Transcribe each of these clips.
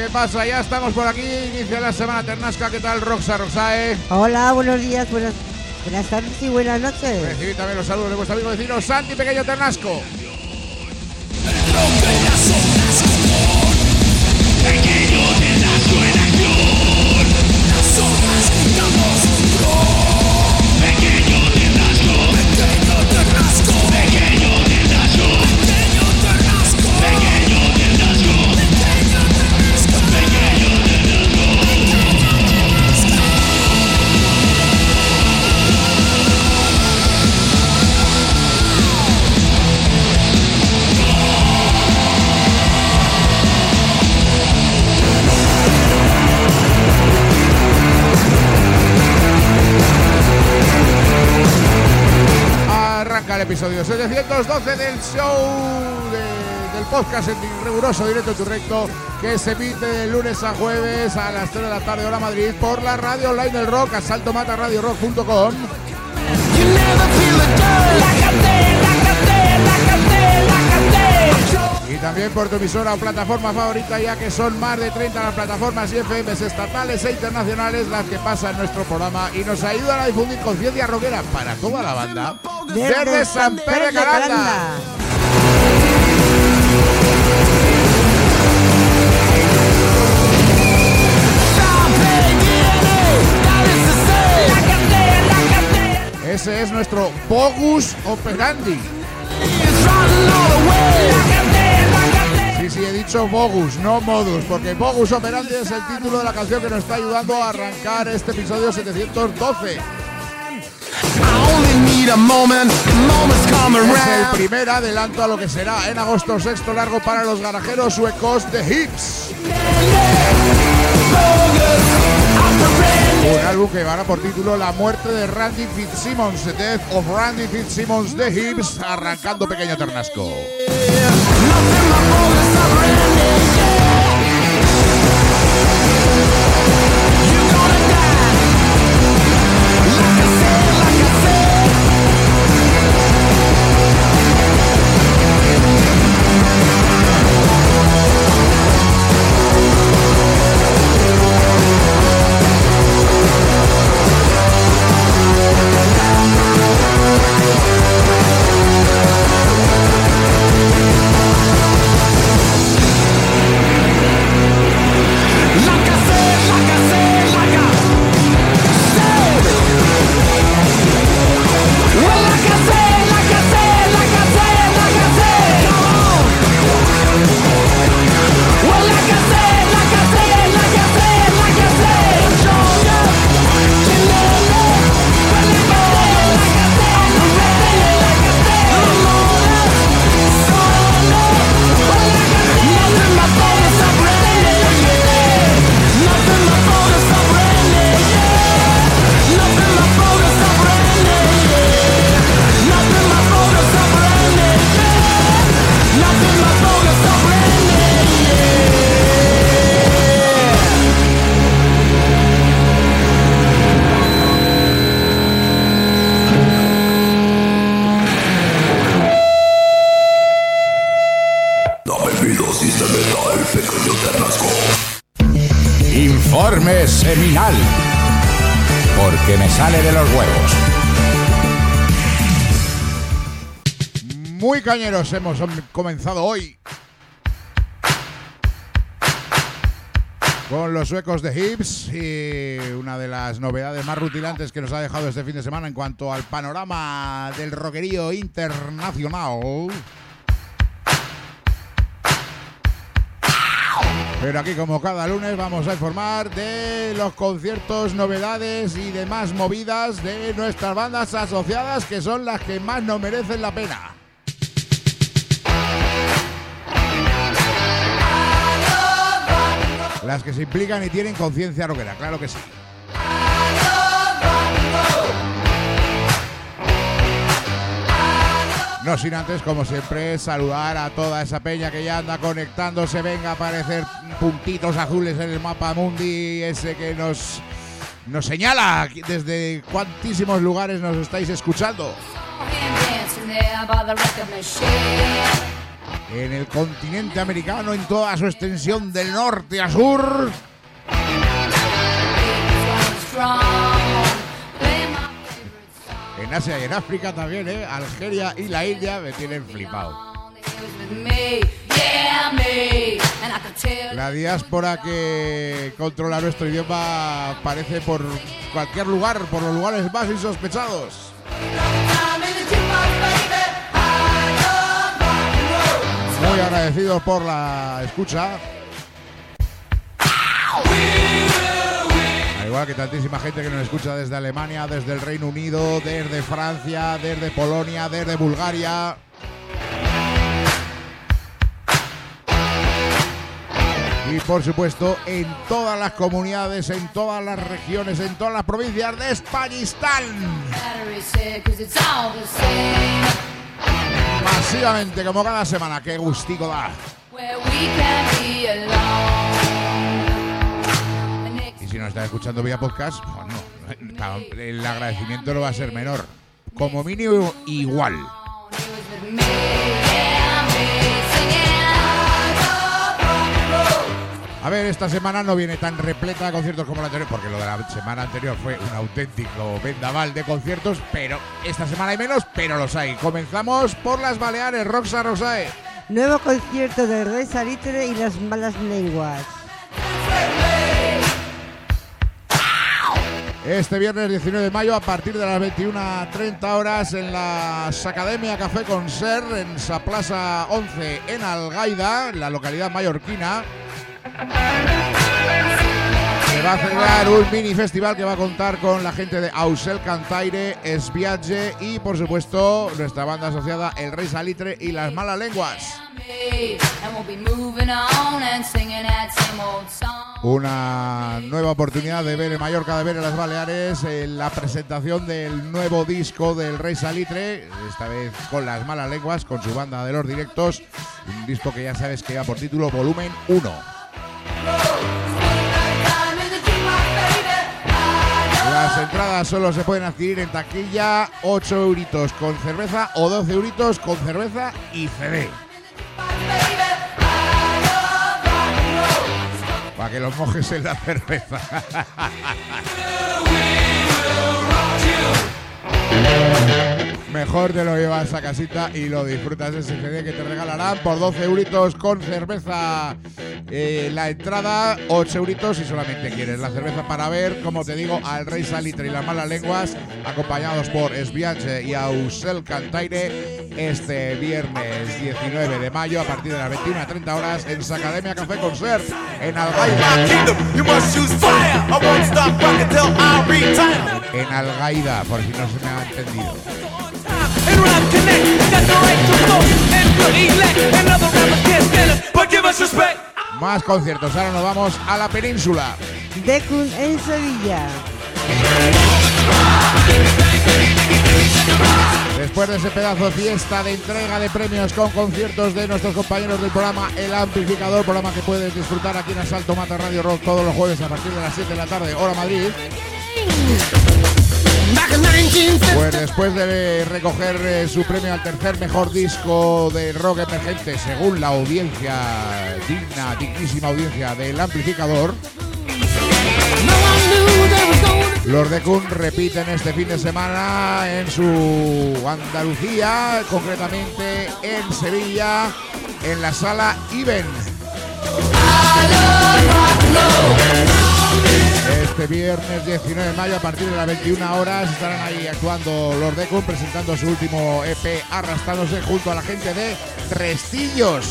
¿qué pasa? Ya estamos por aquí, inicia la semana ternasca. ¿Qué tal, Roxae? Hola, buenos días, buenas tardes y buenas noches. Recibid también los saludos de vuestro amigo vecino Santi Pequeño Ternasco. Pequeño Ternasco en acción. Nosotras juntamos un rol. Pequeño Ternasco. Pequeño Ternasco. Pequeño Ternasco. Pequeño Ternasco. Pequeño Ternasco. Pequeño Ternasco. Pequeño Arranca el episodio 712 del show del podcast en riguroso directo tu recto, que se emite de lunes a jueves a las 3 de la tarde hora Madrid por la radio online del rock, asaltomataradiorock.com. Y también por tu emisora o plataforma favorita, ya que son más de 30 las plataformas y FMs estatales e internacionales las que pasan nuestro programa y nos ayudan a difundir conciencia rockera para toda la banda desde San Pere de Calanda. Ese es nuestro Bogus Operandi. Sí, he dicho Bogus, no Modus, porque Bogus Operandi es el título de la canción que nos está ayudando a arrancar este episodio 712. Es el primer adelanto a lo que será en agosto sexto largo para los garajeros suecos The Hips. Un álbum que llevará por título La muerte de Randy Fitzsimmons, The Death of Randy Fitzsimmons, The Hips, arrancando Pequeño Ternasco. Informe seminal, porque me sale de los huevos. Muy cañeros hemos comenzado hoy con los suecos de Hips y una de las novedades más rutilantes que nos ha dejado este fin de semana en cuanto al panorama del rockerío internacional. Pero aquí, como cada lunes, vamos a informar de los conciertos, novedades y demás movidas de nuestras bandas asociadas, que son las que más nos merecen la pena. Las que se implican y tienen conciencia rockera, claro que sí. No sin antes, como siempre, saludar a toda esa peña que ya anda conectándose. Venga a aparecer puntitos azules en el mapa mundi, ese que nos señala desde cuantísimos lugares nos estáis escuchando. en el continente americano en toda su extensión del norte a sur. En Asia y en África también, Algeria y la India me tienen flipado. La diáspora que controla nuestro idioma aparece por cualquier lugar, por los lugares más insospechados. Muy agradecidos por la escucha. Al igual que tantísima gente que nos escucha desde Alemania, desde el Reino Unido, desde Francia, desde Polonia, desde Bulgaria. Y por supuesto en todas las comunidades, en todas las regiones, en todas las provincias de Españistán. Masivamente, como cada semana, qué gustico da. Y si nos está escuchando vía podcast, bueno, el agradecimiento no va a ser menor. Como mínimo, igual. A ver, esta semana no viene tan repleta de conciertos como la anterior, porque lo de la semana anterior fue un auténtico vendaval de conciertos, pero esta semana hay menos, pero los hay. Comenzamos por las Baleares, Roxa Rosae. Nuevo concierto de Rey Salitre y las Malas Lenguas. Este viernes 19 de mayo a partir de las 21:30 horas en la Academia Café Concert en Sa Plaza 11 en Algaida, en la localidad mallorquina. Se va a celebrar un mini festival que va a contar con la gente de Ausel Cantaire, Esviatge y por supuesto nuestra banda asociada El Rey Salitre y Las Malas Lenguas. Una nueva oportunidad de ver en Mallorca, de ver en las Baleares la presentación del nuevo disco del Rey Salitre, esta vez con Las Malas Lenguas, con su banda de los directos, un disco que ya sabes que lleva por título Volumen 1. Las entradas solo se pueden adquirir en taquilla, 8 euritos con cerveza o 12 euritos con cerveza y CD. Para que los mojes en la cerveza. Mejor te lo llevas a casita y lo disfrutas, ese CD que te regalarán por 12 euritos con cerveza. La entrada, 8 euritos si solamente quieres la cerveza para ver, como te digo, al Rey Salitre y Las Malas Lenguas, acompañados por Esviatge y Ausel Cantaire, este viernes 19 de mayo a partir de las 21:30 horas en Sa Academia Café Concert en Algaida. En Algaida, por si no se me ha entendido. Más conciertos, ahora nos vamos a la península. Dekun en Sevilla. Después de ese pedazo de fiesta de entrega de premios con conciertos de nuestros compañeros del programa El Amplificador, programa que puedes disfrutar aquí en Asalto Mata Radio Rock todos los jueves a partir de las 7 de la tarde, hora Madrid. Pues después de recoger su premio al tercer mejor disco de rock emergente según la audiencia, dignísima audiencia del Amplificador, los Dekun repiten este fin de semana en su Andalucía, concretamente en Sevilla, en la Sala Iben. Este viernes 19 de mayo a partir de las 21 horas estarán ahí actuando los Dekun, presentando su último EP Arrastrándose junto a la gente de Restillos.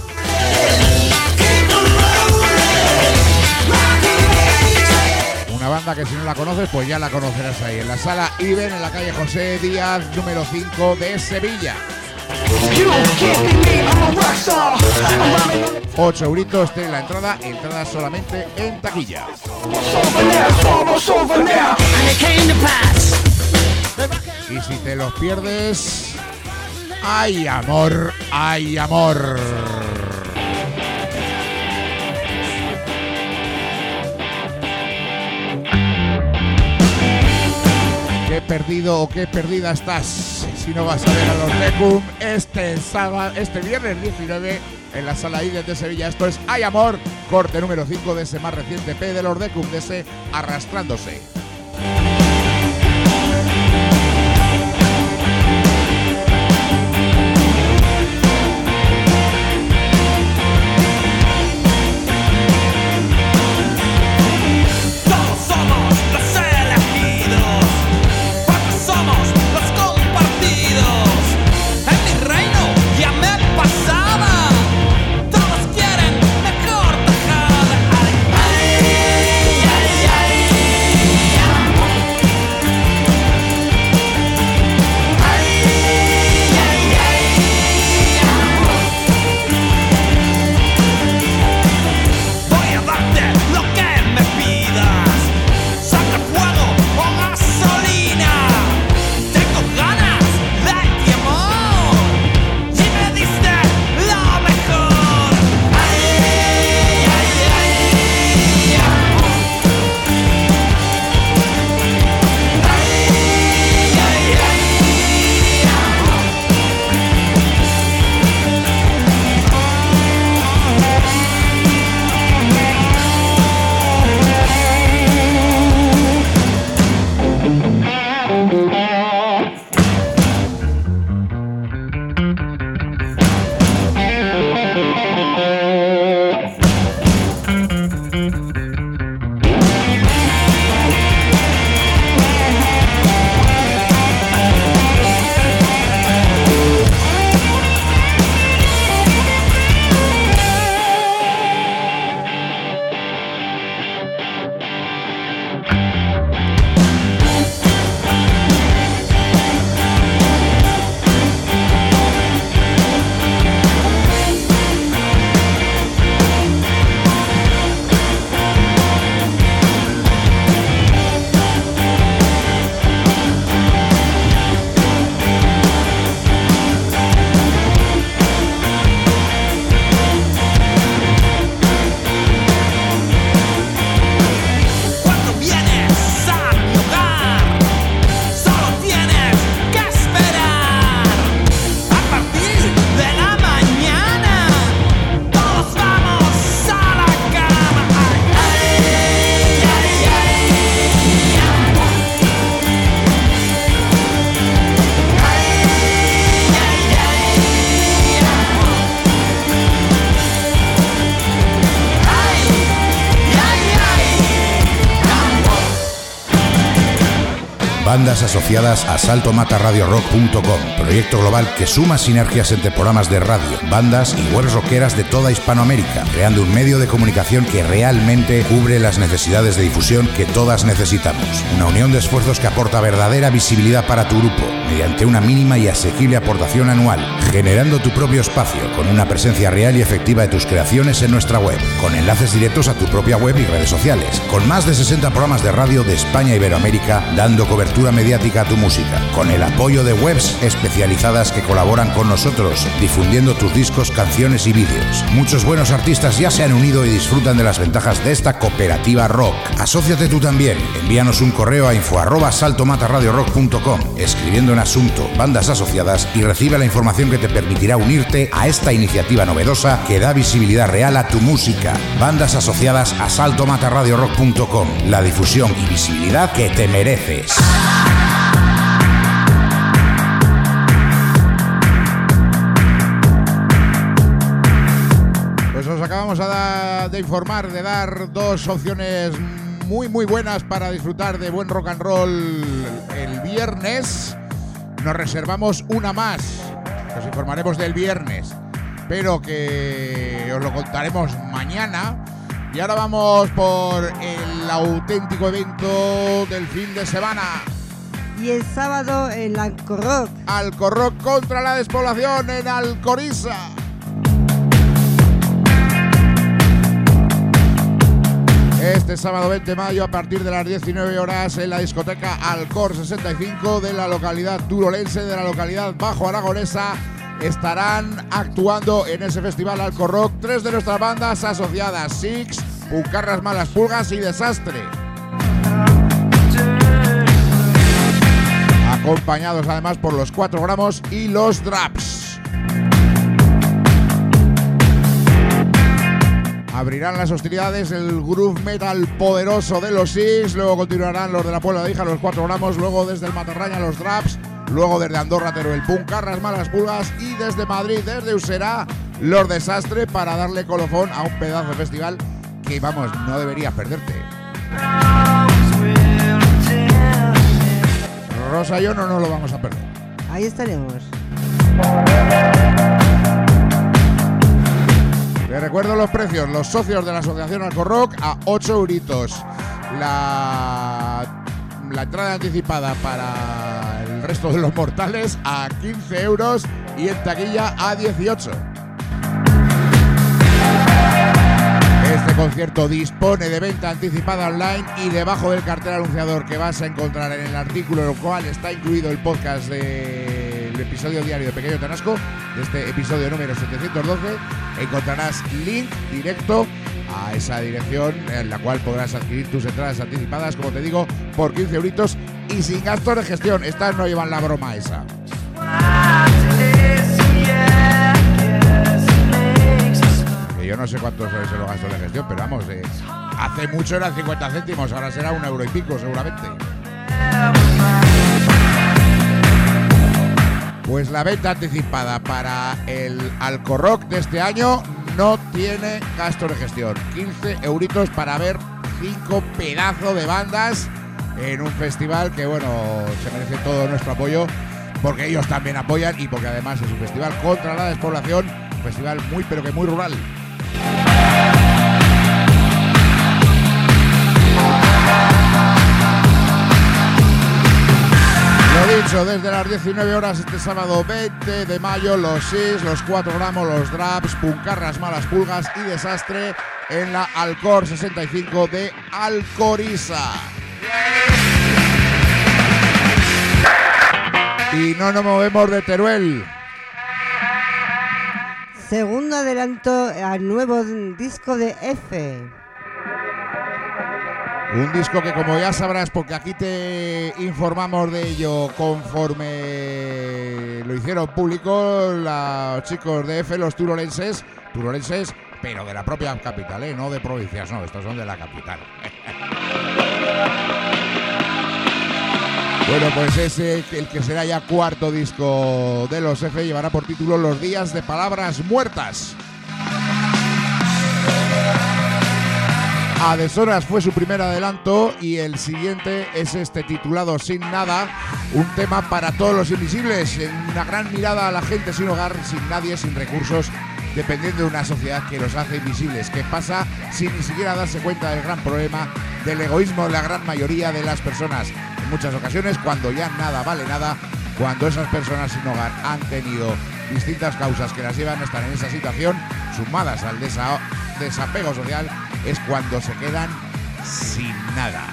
Una banda que si no la conoces pues ya la conocerás ahí en la Sala Iben, en la calle José Díaz número 5 de Sevilla. 8 euritos tiene la entrada solamente en taquilla. Y si te los pierdes, ¡ay amor, ay amor! Qué perdido o qué perdida estás si no vas a ver a los Decum este viernes 19 en la Sala Ides de Sevilla. Esto es Hay Amor, corte número 5 de ese más reciente P de los Decum, de ese Arrastrándose. Bandas asociadas a saltomatarradiorock.com, proyecto global que suma sinergias entre programas de radio, bandas y webs rockeras de toda Hispanoamérica, creando un medio de comunicación que realmente cubre las necesidades de difusión que todas necesitamos. Una unión de esfuerzos que aporta verdadera visibilidad para tu grupo, mediante una mínima y asequible aportación anual, generando tu propio espacio con una presencia real y efectiva de tus creaciones en nuestra web, con enlaces directos a tu propia web y redes sociales, con más de 60 programas de radio de España e Iberoamérica dando cobertura mediática a tu música, con el apoyo de webs especializadas que colaboran con nosotros, difundiendo tus discos, canciones y vídeos. Muchos buenos artistas ya se han unido y disfrutan de las ventajas de esta cooperativa rock. Asóciate tú también. Envíanos un correo a info@saltomatarradiorock.com, escribiendo en asunto bandas asociadas, y recibe la información que te permitirá unirte a esta iniciativa novedosa que da visibilidad real a tu música. Bandas asociadas a saltomatarradiorock.com, la difusión y visibilidad que te mereces. Pues os acabamos de informar, de dar dos opciones muy buenas para disfrutar de buen rock and roll el viernes. Nos reservamos una más, os informaremos del viernes, pero que os lo contaremos mañana. Y ahora vamos por el auténtico evento del fin de semana. Y el sábado en Alcorrock. Alcorrock contra la despoblación en Alcoriza. Este sábado 20 de mayo a partir de las 19 horas en la discoteca Alcor 65 de la localidad turolense, de la localidad bajo aragonesa, estarán actuando en ese festival Alcorrock tres de nuestras bandas asociadas: Six, Puncarras Malas Pulgas y Desastre. acompañados además por los 4 gramos y los Draps. Abrirán las hostilidades el groove metal poderoso de los Six, luego continuarán los de la Puebla de Hija, los 4 gramos, luego desde el Matarraña los Draps, luego desde Andorra Teruel, Puncarras, Malas Pulgas y desde Madrid, desde Usera, los Desastre, para darle colofón a un pedazo de festival que, vamos, no deberías perderte. Rosa y yo no nos lo vamos a perder. Ahí estaremos. Te recuerdo los precios. Los socios de la Asociación Alcorrock a 8 euritos. La entrada anticipada para el resto de los mortales a 15 euros y en taquilla a 18. Este concierto dispone de venta anticipada online y debajo del cartel anunciador que vas a encontrar en el artículo en el cual está incluido el podcast del episodio diario de Pequeño Tanasco, de este episodio número 712, encontrarás link directo a esa dirección en la cual podrás adquirir tus entradas anticipadas, como te digo, por 15 euritos y sin gastos de gestión. Estas no llevan la broma esa. Yo no sé cuántos son los gastos de gestión, pero vamos, hace mucho eran 50 céntimos, ahora será 1 euro y pico seguramente. Pues la venta anticipada para el Alcorrock de este año no tiene gastos de gestión. 15 euritos para ver 5 pedazos de bandas en un festival que, bueno, se merece todo nuestro apoyo, porque ellos también apoyan y porque además es un festival contra la despoblación, un festival muy pero que muy rural. Lo dicho, desde las 19 horas este sábado 20 de mayo, los Six, los 4 gramos, los Draps, Puncarras, Malas Pulgas y Desastre en la Alcor 65 de Alcoriza. Y no nos movemos de Teruel. Segundo adelanto al nuevo disco de F. Un disco que, como ya sabrás, porque aquí te informamos de ello conforme lo hicieron público los chicos de F, los turolenses, pero de la propia capital, no de provincias, no, estos son de la capital. Bueno, pues ese, el que será ya cuarto disco de los F, llevará por título Los días de palabras muertas. A deshoras fue su primer adelanto y el siguiente es este titulado Sin Nada, un tema para todos los invisibles, una gran mirada a la gente sin hogar, sin nadie, sin recursos, dependiendo de una sociedad que los hace invisibles, que pasa sin ni siquiera darse cuenta del gran problema del egoísmo de la gran mayoría de las personas. En muchas ocasiones, cuando ya nada vale nada, cuando esas personas sin hogar han tenido distintas causas que las llevan a estar en esa situación, sumadas al desapego social, es cuando se quedan sin nada.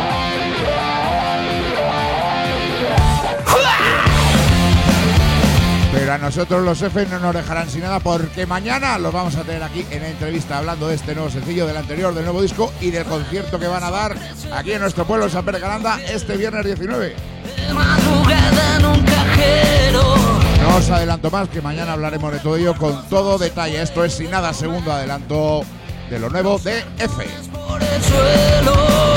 Pero a nosotros los F no nos dejarán sin nada, porque mañana los vamos a tener aquí en entrevista hablando de este nuevo sencillo, del anterior, del nuevo disco y del concierto que van a dar aquí en nuestro pueblo, San Pere Calanda, este viernes 19. No os adelanto más, que mañana hablaremos de todo ello con todo detalle. Esto es Sin Nada, segundo adelanto de lo nuevo de F. Por el suelo,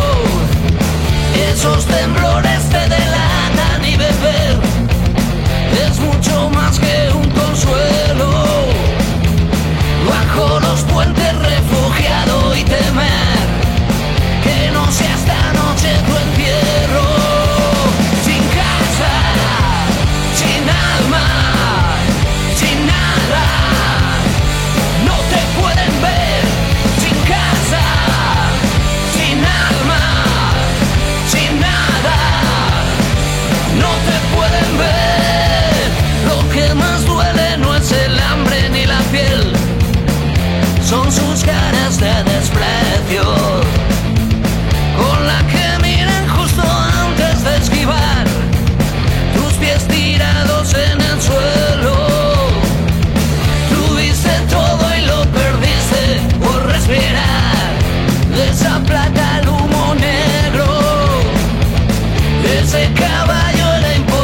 esos temblores te delatan y beber es mucho más que un consuelo. Bajo los puentes refugiado y temer que no sea esta noche tu entierro. Sin casa, sin alma, sin nada, no te pueden ver. Sin casa, sin alma, sin nada, no te pueden ver. Lo que más duele no es el hambre ni la piel, son sus caras de desprecio, con la que miran justo antes de esquivar tus pies tirados en el suelo. Tuviste todo y lo perdiste por respirar de esa plata al humo negro. Ese caballo era imposible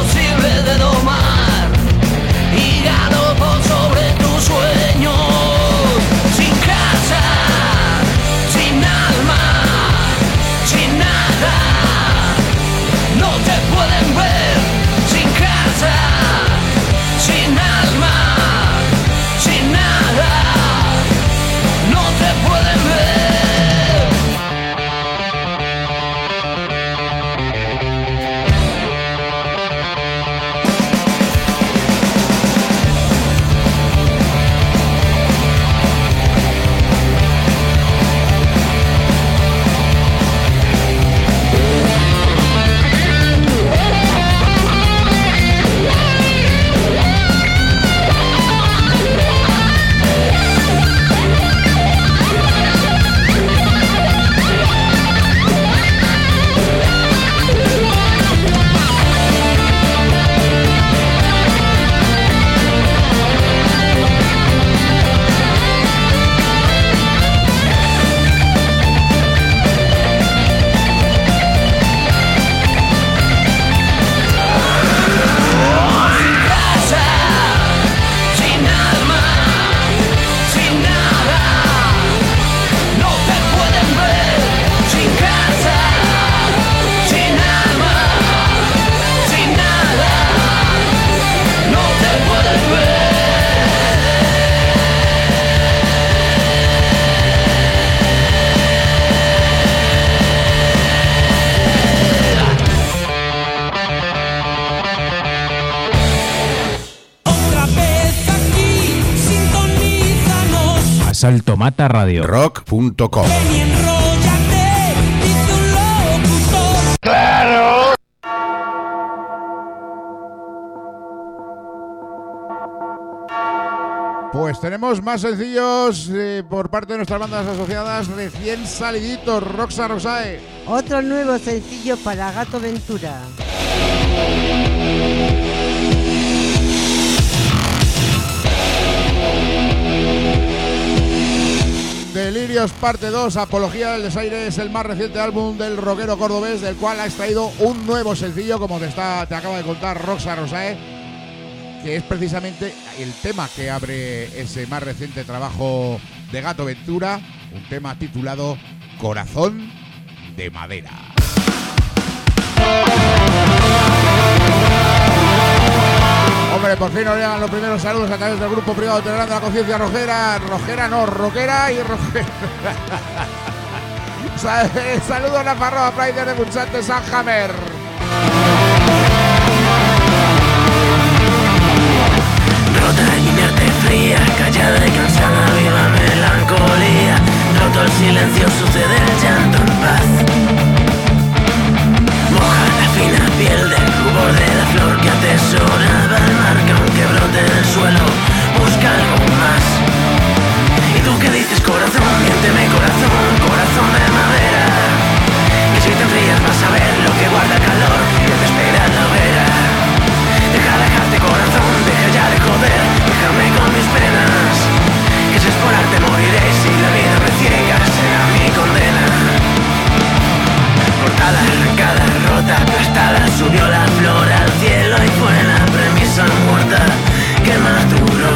Asalto Mata Radio. Rock.com. ¡Claro! Pues tenemos más sencillos por parte de nuestras bandas asociadas recién saliditos. Roxa Rosae. Otro nuevo sencillo para Gato Ventura. Delirios parte 2, Apología del Desaire, es el más reciente álbum del rockero cordobés, del cual ha extraído un nuevo sencillo, como te acaba de contar Roxa Rosae, que es precisamente el tema que abre ese más reciente trabajo de Gato Ventura, un tema titulado Corazón de Madera. Hombre, por fin nos llegan los primeros saludos a través del grupo privado Telegram de la Conciencia Rojera. Rojera no, rockera y rojera. Saludos a la Farroa Pride de Bunchante San Hammer. Rota, inerte, fría, callada y cansada, viva melancolía. Roto el silencio, sucede el llanto en paz. Moja la fina piel del rubor de la flor que atesoraba el mar, que aunque brote en el suelo, busca algo más. ¿Y tú qué dices, corazón? Miénteme, corazón, corazón de madera. Que si te enfrías vas a ver lo que guarda calor que te espera en la hoguera. Deja dejarte, corazón, deja ya de joder, déjame con mis penas. Que si es por arte moriré, si la vida me ciega será mi condena. Cortada, arrancada, rota, aplastada, subió la flor al cielo y fue la premisa muerta que más duró.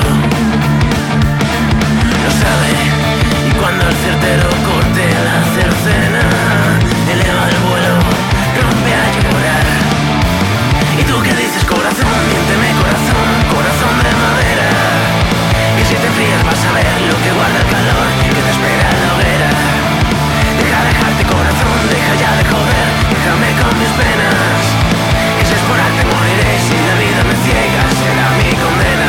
Lo sabe, y cuando el certero corte la cercena, eleva el vuelo, rompe a llorar. ¿Y tú qué dices, corazón? Miénteme, corazón, corazón de madera. Que si te enfrías vas a ver lo que guarda el calor que te espera en la hoguera. Deja dejarte, corazón, deja ya de joder, déjame con mis penas. Que si es por arte moriré, si la vida me ciega será mi condena.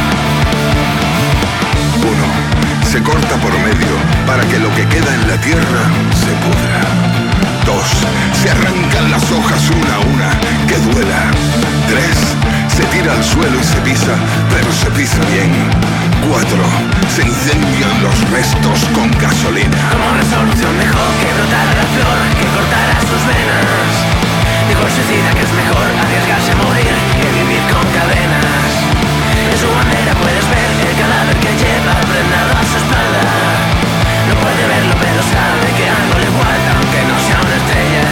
1. Se corta por medio para que lo que queda en la tierra se pudra. 2. Se arrancan las hojas una a una, que duela. 3. Se tira al suelo y se pisa, pero se pisa bien. 4. Se incendian los restos con gasolina. Como resolución dejó que brotara la flor, que cortara sus venas. Dijo el suicida que es mejor arriesgarse a morir que vivir con cadenas. En su bandera puedes ver el cadáver que lleva prendado a su espalda. No puede verlo pero sabe que algo le guarda aunque no sea una estrella.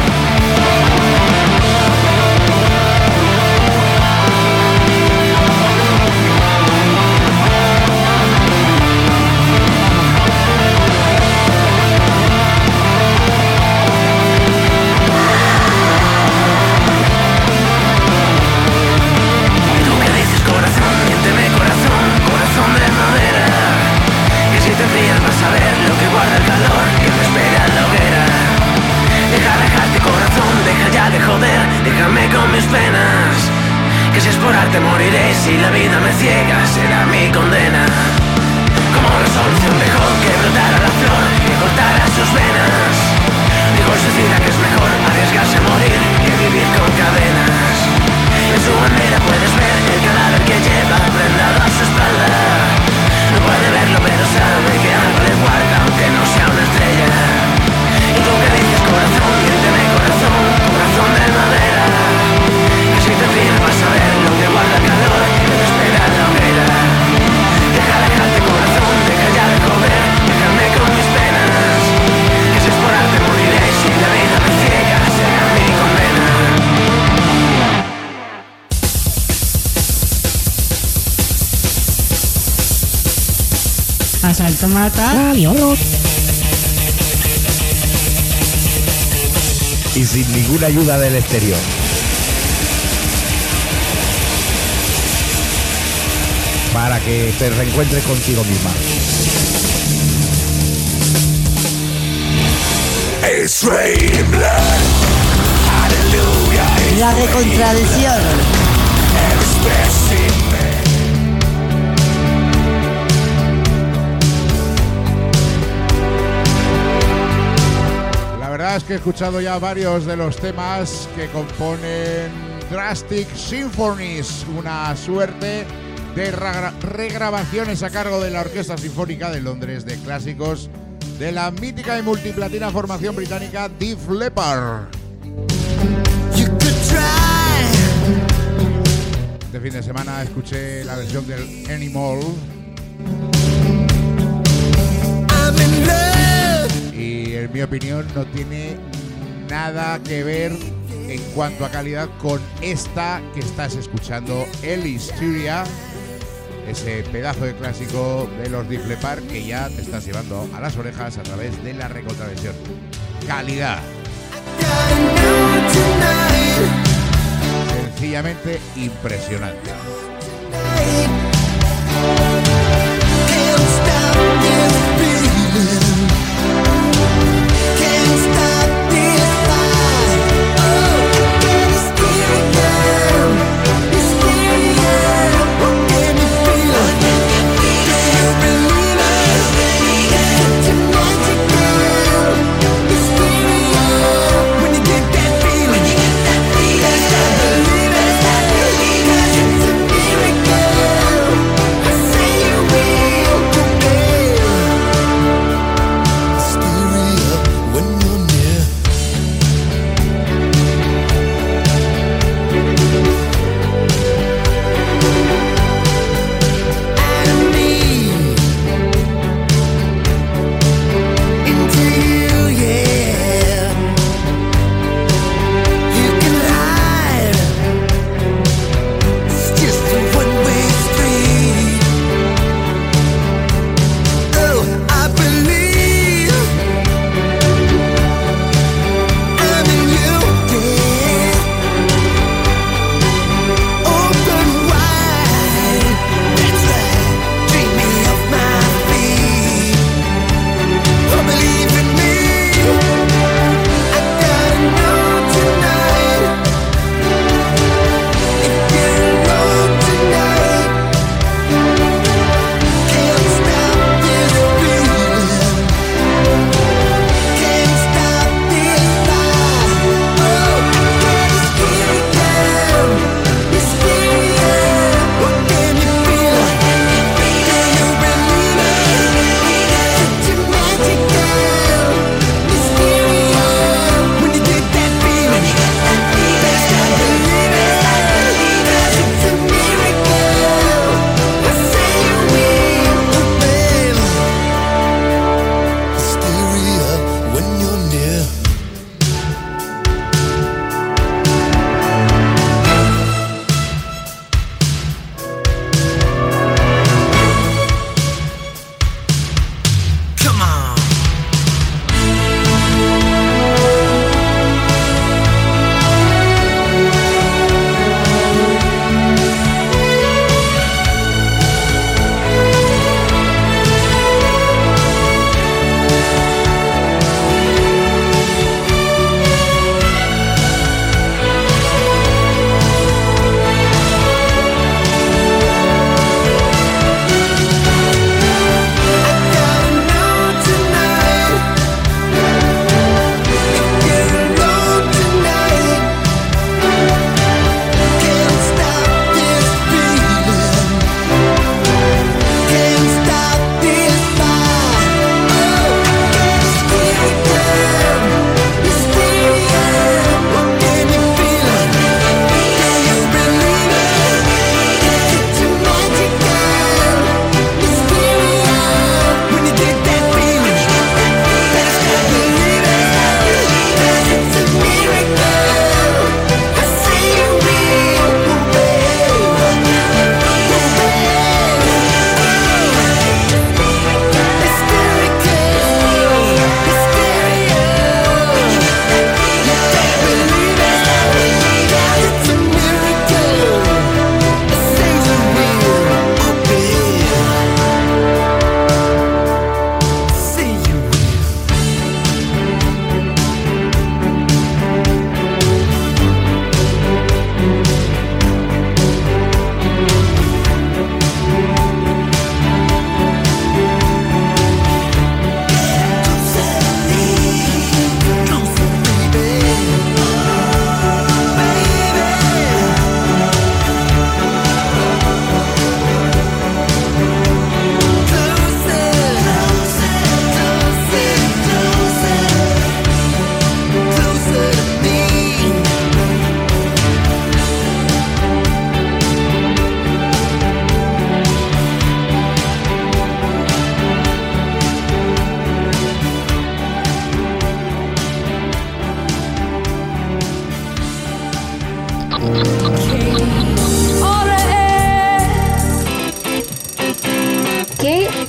Vas a ver lo que guarda el calor que te espera en la hoguera. Deja dejarte, corazón, deja ya de joder, déjame con mis penas. Que si es por arte moriré, si la vida me ciega será mi condena. Como resolución dejó que brotara la flor, que cortara sus venas. Dijo el suicida que es mejor arriesgarse a morir que vivir con cadenas. En su bandera puedes ver el cadáver que lleva prendado a su espalda. No puede verlo pero sabe que algo le guarda aunque no sea una estrella. ¿Y tú qué dices, corazón? Miénteme, corazón, corazón de madera. Que si te fijas vas a ver lo que guarda el calor que te espera en la hoguera. Deja dejarte, corazón, deja ya de joder, déjame con mis penas. Que si es por arte moriré, si la vida me ciega será mi condena. Asalto Mata. Y sin ninguna ayuda del exterior. Para que te reencuentres contigo misma. La recontradicción. más que he escuchado ya varios de los temas que componen Drastic Symphonies, una suerte de regrabaciones a cargo de la Orquesta Sinfónica de Londres de clásicos de la mítica y multiplatina formación británica Def Leppard. Este fin de semana escuché la versión del Animal y en mi opinión no tiene nada que ver en cuanto a calidad con esta que estás escuchando, El Hysteria, ese pedazo de clásico de los Def Leppard que ya te estás llevando a las orejas a través de la recontraversión. Calidad. Sencillamente impresionante.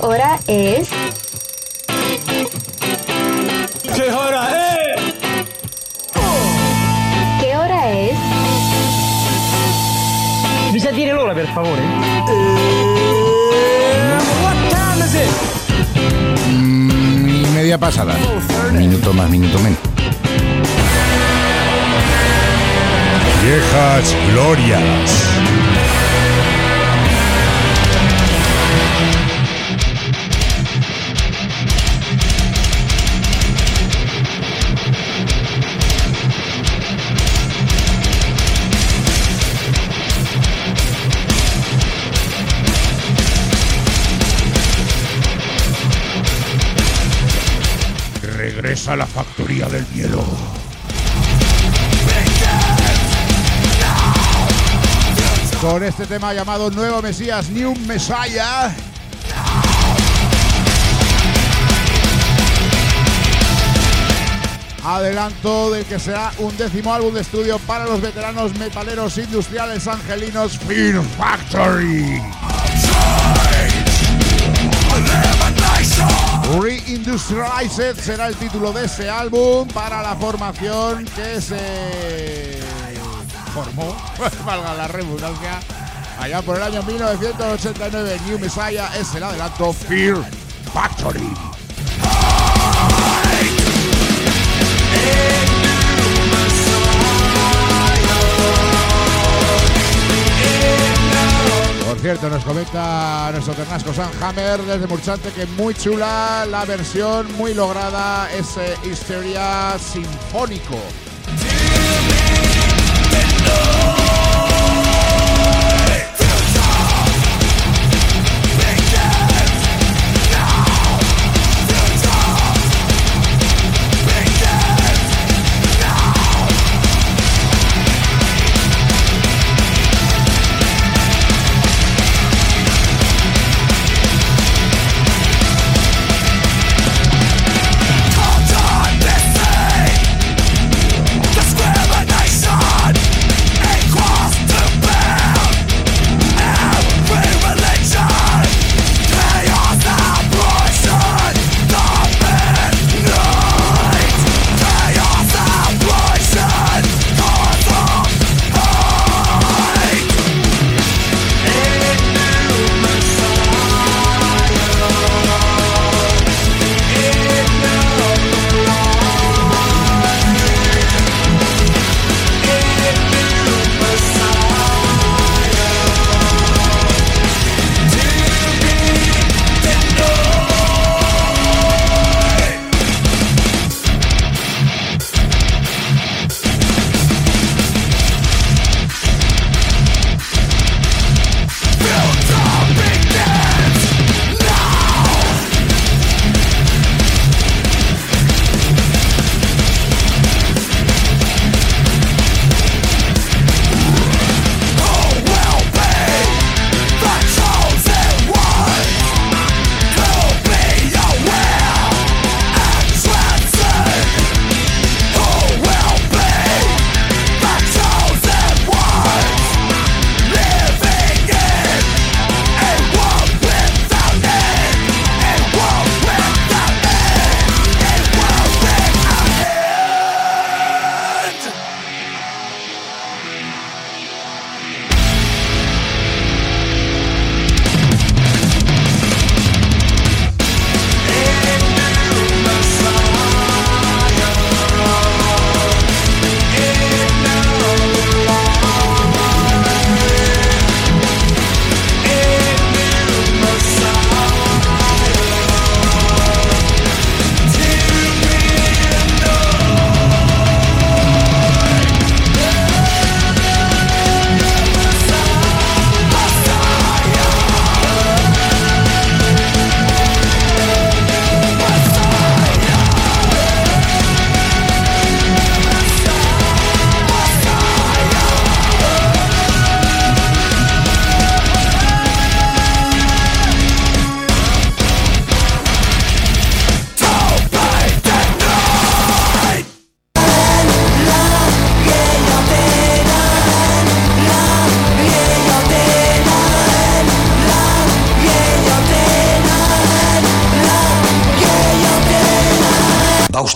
hora es? ¿Qué hora es? ¿Qué hora es? Mi sa dire l'ora, per favore? What time is it? Y media pasada. Minuto más, minuto menos. Viejas glorias. Regresa a la factoría del miedo. Con este tema llamado Nuevo Mesías, New Messiah. Adelanto de que será un 10º álbum de estudio para los veteranos metaleros industriales angelinos Fear Factory. Reindustrialized será el título de ese álbum para la formación que se formó, valga la redundancia, allá por el año 1989. New Messiah es el adelanto Fear Factory. Por cierto, nos comenta nuestro ternasco Sam Hammer desde Murchante que muy chula la versión, muy lograda, ese Histeria sinfónico. That's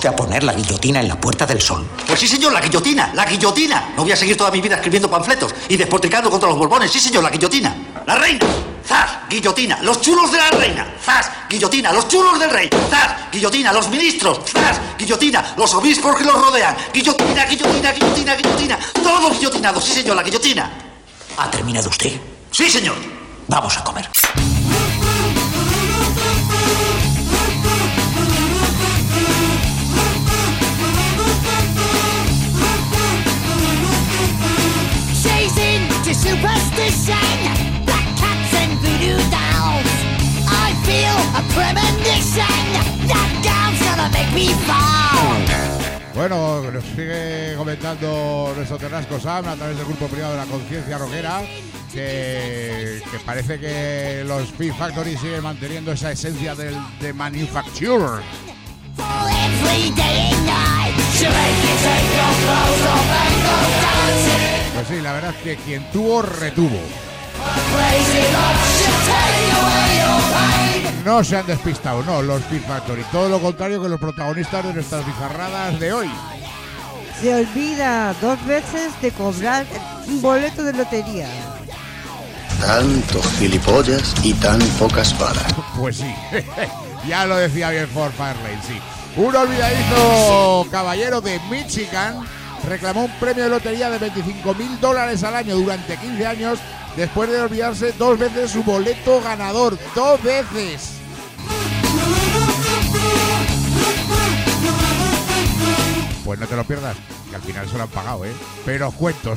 usted a poner la guillotina en la Puerta del Sol? Pues sí, señor, la guillotina, la guillotina. No voy a seguir toda mi vida escribiendo panfletos y despotricando contra los borbones. Sí, señor, la guillotina. La reina. ¡Zas! Guillotina. Los chulos de la reina. ¡Zas! Guillotina. Los chulos del rey. ¡Zas! Guillotina. Los ministros. ¡Zas! Guillotina. Los obispos que los rodean. Guillotina, guillotina, guillotina, guillotina. Todos guillotinados. Sí, señor, la guillotina. ¿Ha terminado usted? Sí, señor. Vamos a comer. Superstition, black cats and voodoo dolls. I feel a premonition that girl's gonna make me fall. Bueno, nos sigue comentando nuestro Ternasco Sam a través del grupo privado de la Conciencia Rockera que parece que los Fear Factory siguen manteniendo esa esencia de manufacture. Pues sí, la verdad es que quien tuvo, retuvo. No se han despistado, no, los Fear Factory. Todo lo contrario que los protagonistas de nuestras bizarradas de hoy. Se olvida 2 veces de cobrar un boleto de lotería. Tantos gilipollas y tan pocas balas. Pues sí, ya lo decía bien Ford Fairlane, sí. Un olvidadizo caballero de Michigan reclamó un premio de lotería de $25,000 al año durante 15 años después de olvidarse 2 veces su boleto ganador. 2 veces. Pues no te lo pierdas, que al final se lo han pagado, ¿eh? Pero os cuento.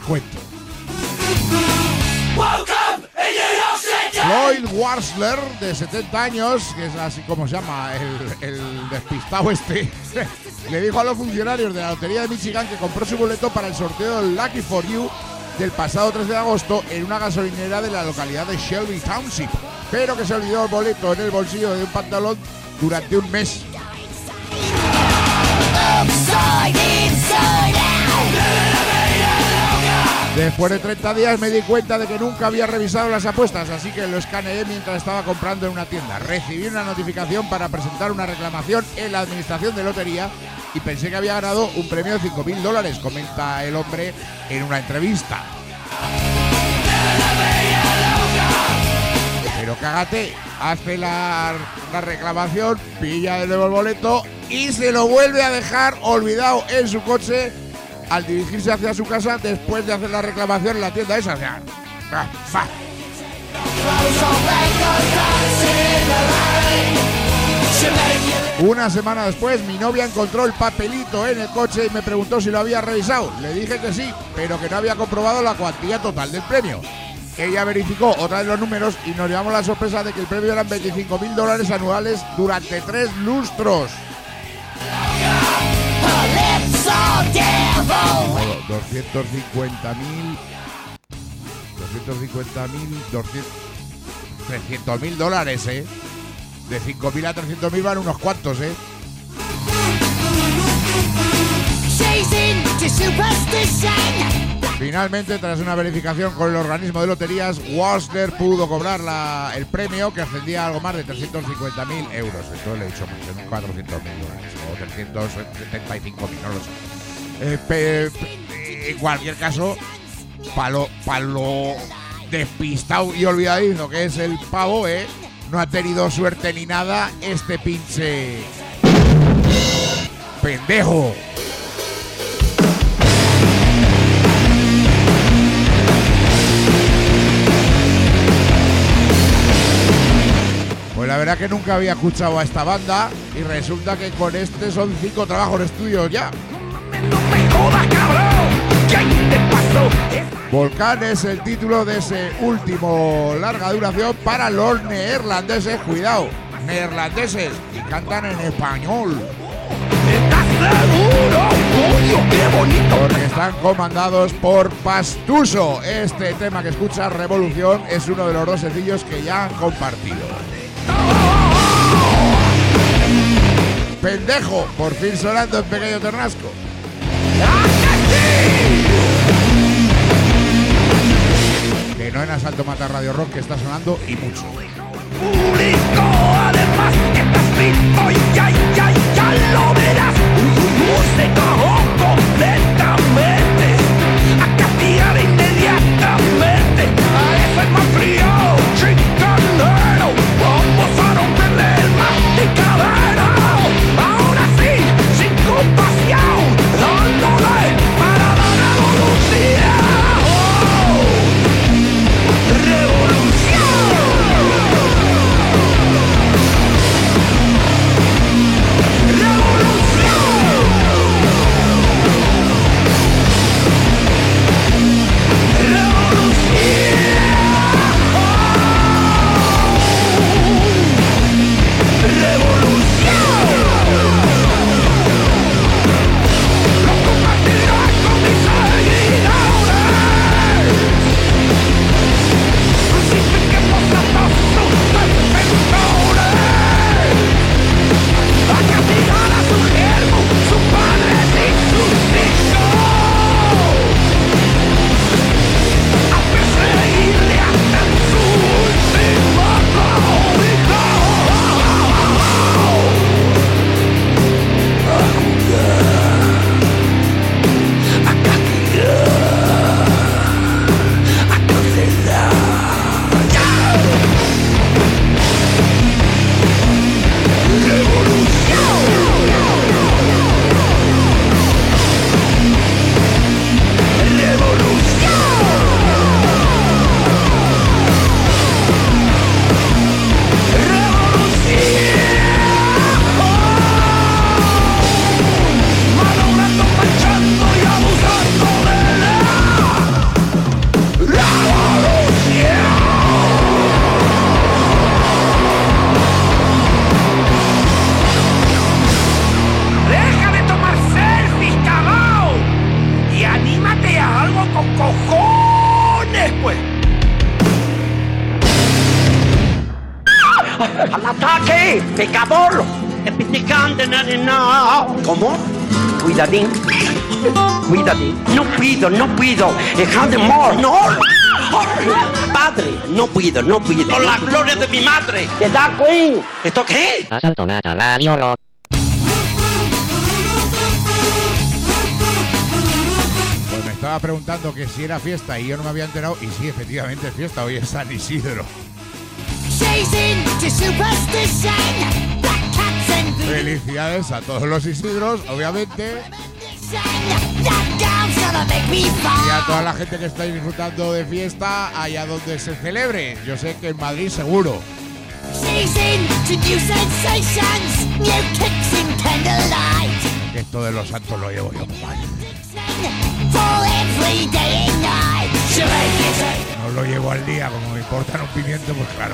Floyd Warsler, de 70 años, que es así como se llama el despistado este, le dijo a los funcionarios de la Lotería de Michigan que compró su boleto para el sorteo del Lucky for You del pasado 13 de agosto en una gasolinera de la localidad de Shelby Township, pero que se olvidó el boleto en el bolsillo de un pantalón durante un mes. Después de 30 días me di cuenta de que nunca había revisado las apuestas, así que lo escaneé mientras estaba comprando en una tienda. Recibí una notificación para presentar una reclamación en la administración de lotería y pensé que había ganado un premio de $5,000, comenta el hombre en una entrevista. Pero cágate, hace la reclamación, pilla de nuevo el boleto y se lo vuelve a dejar olvidado en su coche al dirigirse hacia su casa después de hacer la reclamación en la tienda esa. O sea, Una semana después, mi novia encontró el papelito en el coche y me preguntó si lo había revisado. Le dije que sí, pero que no había comprobado la cuantía total del premio. Ella verificó otra vez los números y nos llevamos la sorpresa de que el premio eran $25,000 anuales durante 3 lustros. 300.000 $, de 5.000 a 300.000 van unos cuantos, Finalmente, tras una verificación con el organismo de loterías, Warsler pudo cobrar el premio, que ascendía a algo más de 350.000 euros. Entonces le he dicho mucho, nunca $400.000 o 375.000, no lo sé. En cualquier caso, para lo despistado y olvidadizo que es el pavo, no ha tenido suerte ni nada este pinche pendejo. Pues la verdad que nunca había escuchado a esta banda y resulta que con este son 5 trabajos de estudio ya. Volcán es el título de ese último larga duración para los neerlandeses, cuidado, neerlandeses, y cantan en español. Porque están comandados por Pastuso. Este tema que escucha, Revolución, es uno de los 2 sencillos que ya han compartido. Pendejo, por fin sonando en Pequeño Ternasco. Que no en Asalto Mata Radio Rock, que está sonando y mucho. Público, además, estás visto y ya lo verás. ¡Al ataque! ¡Pecador! ¿Cómo? Cuidadín. Cuidadín. No puedo. Dejad more. No. Padre, no puedo. Por la gloria de mi madre. ¿Qué da, Queen? ¿Esto qué? Asalto Mata Radio Rock. Pues me estaba preguntando que si era fiesta y yo no me había enterado. Y sí, efectivamente es fiesta. Hoy es San Isidro. Felicidades a todos los Isidros, obviamente. Y a toda la gente que está disfrutando de fiesta allá donde se celebre. Yo sé que en Madrid seguro. Que esto de los santos lo llevo yo muy mal. No lo llevo al día, como me importan un pimiento, pues claro.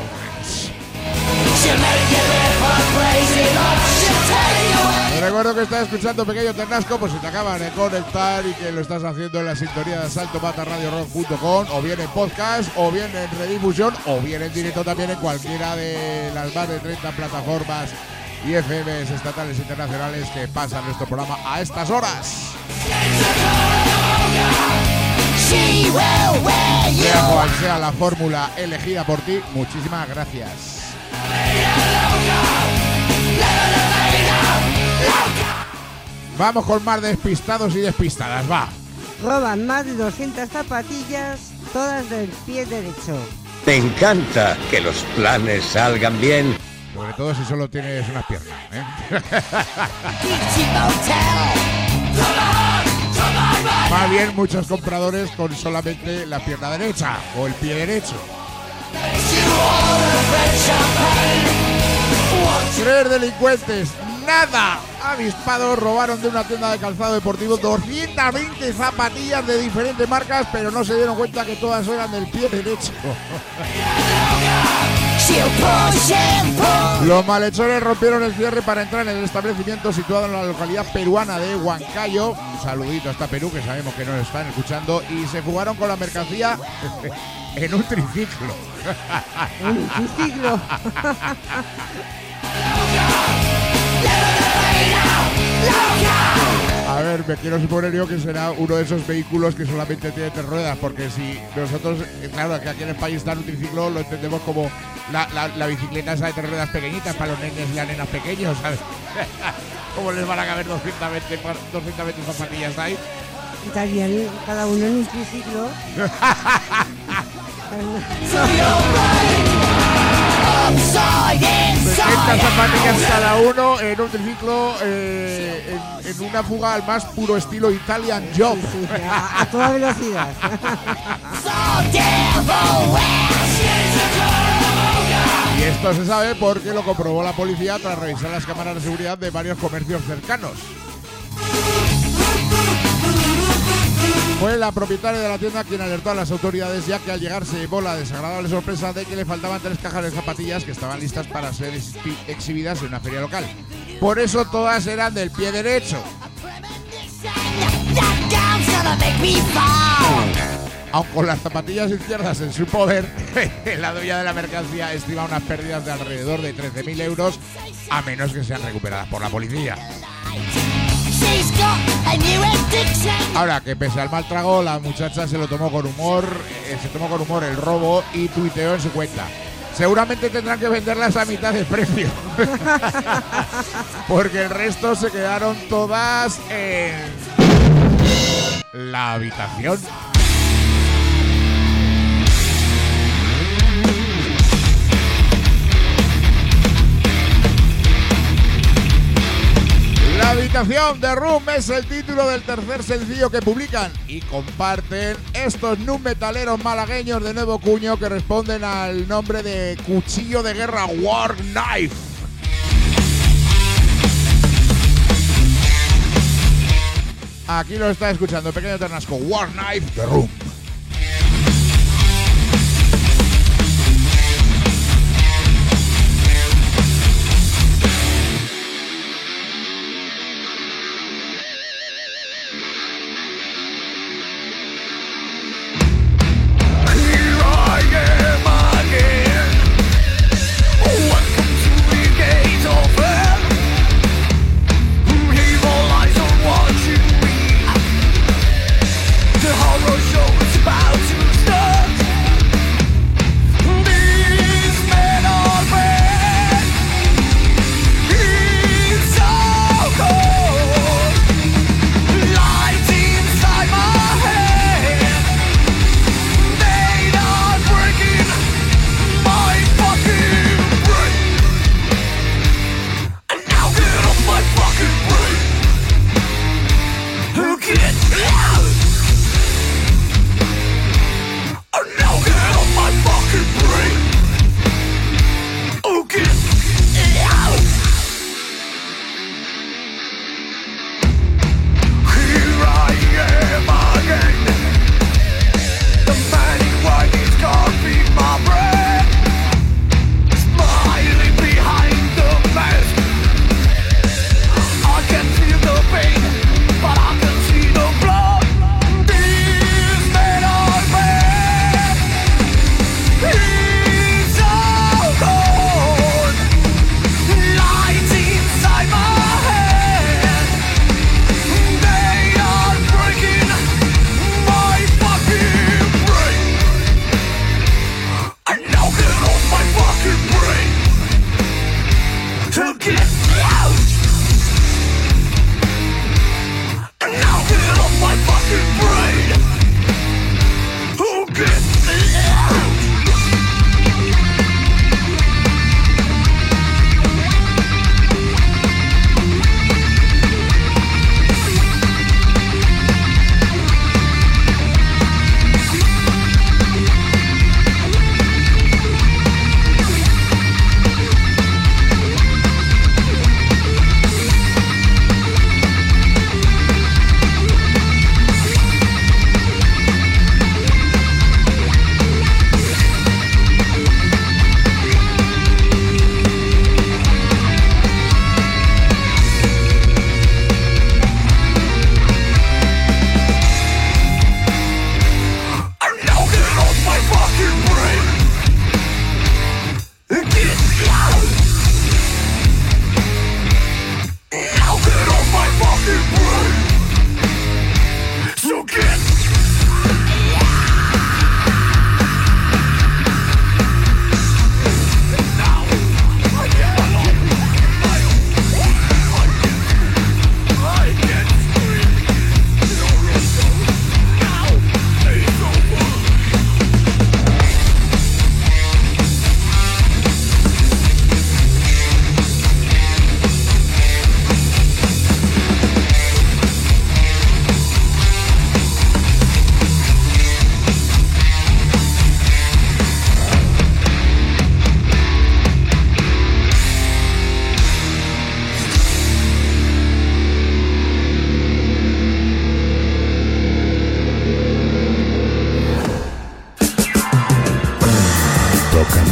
Te recuerdo que estás escuchando Pequeño Ternasco, pues si te acaban de conectar y que lo estás haciendo en la sintonía de asaltomatarradiorock.com, o bien en podcast, o bien en redifusión, o bien en directo también en cualquiera de las más de 30 plataformas y FMs estatales e internacionales que pasan nuestro programa a estas horas. Sea cual sea la fórmula elegida por ti, muchísimas gracias. Vamos con más despistados y despistadas, va. Roban más de 200 zapatillas, todas del pie derecho. Me encanta que los planes salgan bien. Sobre todo si solo tienes unas piernas, ¿eh? Más bien muchos compradores con solamente la pierna derecha o el pie derecho. 3 delincuentes, nada avispados, robaron de una tienda de calzado deportivo 220 zapatillas de diferentes marcas, pero no se dieron cuenta que todas eran del pie derecho. Los malhechores rompieron el cierre para entrar en el establecimiento situado en la localidad peruana de Huancayo. Un saludito hasta Perú, que sabemos que nos están escuchando, y se fugaron con la mercancía en un triciclo. ¿Un triciclo? A ver, me quiero suponer yo que será uno de esos vehículos que solamente tiene 3 ruedas, porque si nosotros, claro, que aquí en el país está un triciclo, lo entendemos como la bicicleta esa de 3 ruedas pequeñitas para los nenes y las nenas pequeños, ¿sabes? ¿Cómo les van a caber 220 zapatillas ahí? Estarían cada uno en un triciclo. Estas zapatillas cada uno en un triciclo, en una fuga al más puro estilo Italian Job. Sí, a toda velocidad. Y esto se sabe porque lo comprobó la policía tras revisar las cámaras de seguridad de varios comercios cercanos. Fue la propietaria de la tienda quien alertó a las autoridades, ya que al llegar se llevó la desagradable sorpresa de que le faltaban 3 cajas de zapatillas que estaban listas para ser exhibidas en una feria local. Por eso todas eran del pie derecho. Aun con las zapatillas izquierdas en su poder, la dueña de la mercancía estima unas pérdidas de alrededor de 13.000 euros, a menos que sean recuperadas por la policía. Ahora que pese al mal trago, la muchacha se tomó con humor el robo y tuiteó en su cuenta: seguramente tendrán que venderlas a mitad de precio. Porque el resto se quedaron todas en la habitación. La habitación de Room es el título del tercer sencillo que publican y comparten estos nu metaleros malagueños de nuevo cuño que responden al nombre de cuchillo de guerra War Knife. Aquí lo está escuchando Pequeño Ternasco, War Knife de Room.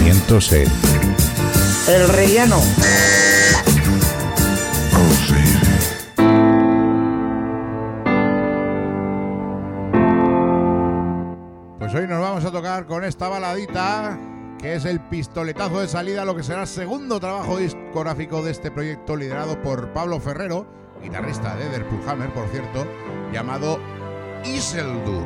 Lanzamientos en El relleno. Pues hoy nos vamos a tocar con esta baladita, que es el pistoletazo de salida a lo que será el segundo trabajo discográfico de este proyecto liderado por Pablo Ferrero, guitarrista de Der Pullhammer, por cierto, llamado Isildur.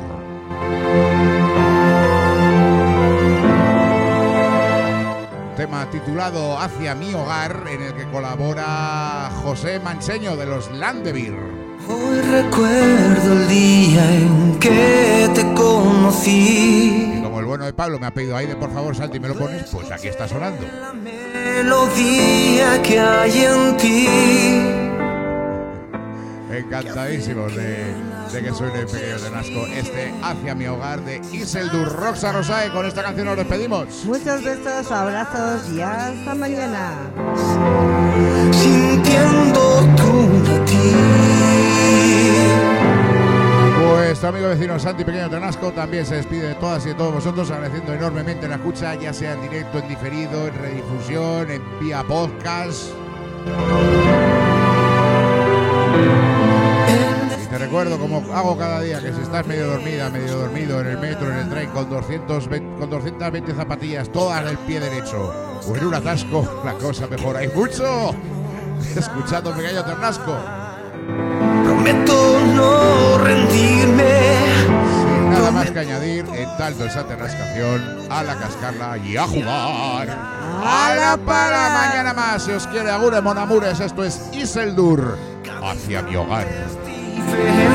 Tema titulado Hacia mi hogar, en el que colabora José Manseño de los Landebir. Hoy recuerdo el día en que te conocí. Y como el bueno de Pablo me ha pedido ahí de por favor, Santi, ¿me lo pones? Pues aquí está sonando. La melodía que hay en ti. Encantadísimos de que suene Pequeño Ternasco este Hacia mi hogar de Isildur. Roxa Rosae, con esta canción nos despedimos. Muchos besos, abrazos y hasta mañana. Sintiendo tu latir. Vuestro amigo vecino Santi Pequeño Ternasco también se despide de todas y de todos vosotros, agradeciendo enormemente la escucha, ya sea en directo, en diferido, en redifusión, en vía podcast. Y te recuerdo, como hago cada día, que si estás medio dormida, medio dormido en el metro, en el tren, con 220 zapatillas, todas del pie derecho, o en un atasco, la cosa mejora y mucho escuchando Pequeño Ternasco. Prometo no rendirme. Sin nada más que añadir, en tanto esa ternascación, a la cascarla y a jugar. ¡A la para! Mañana más, si os quiere, agure, mon amures, esto es Isildur, Hacia mi hogar.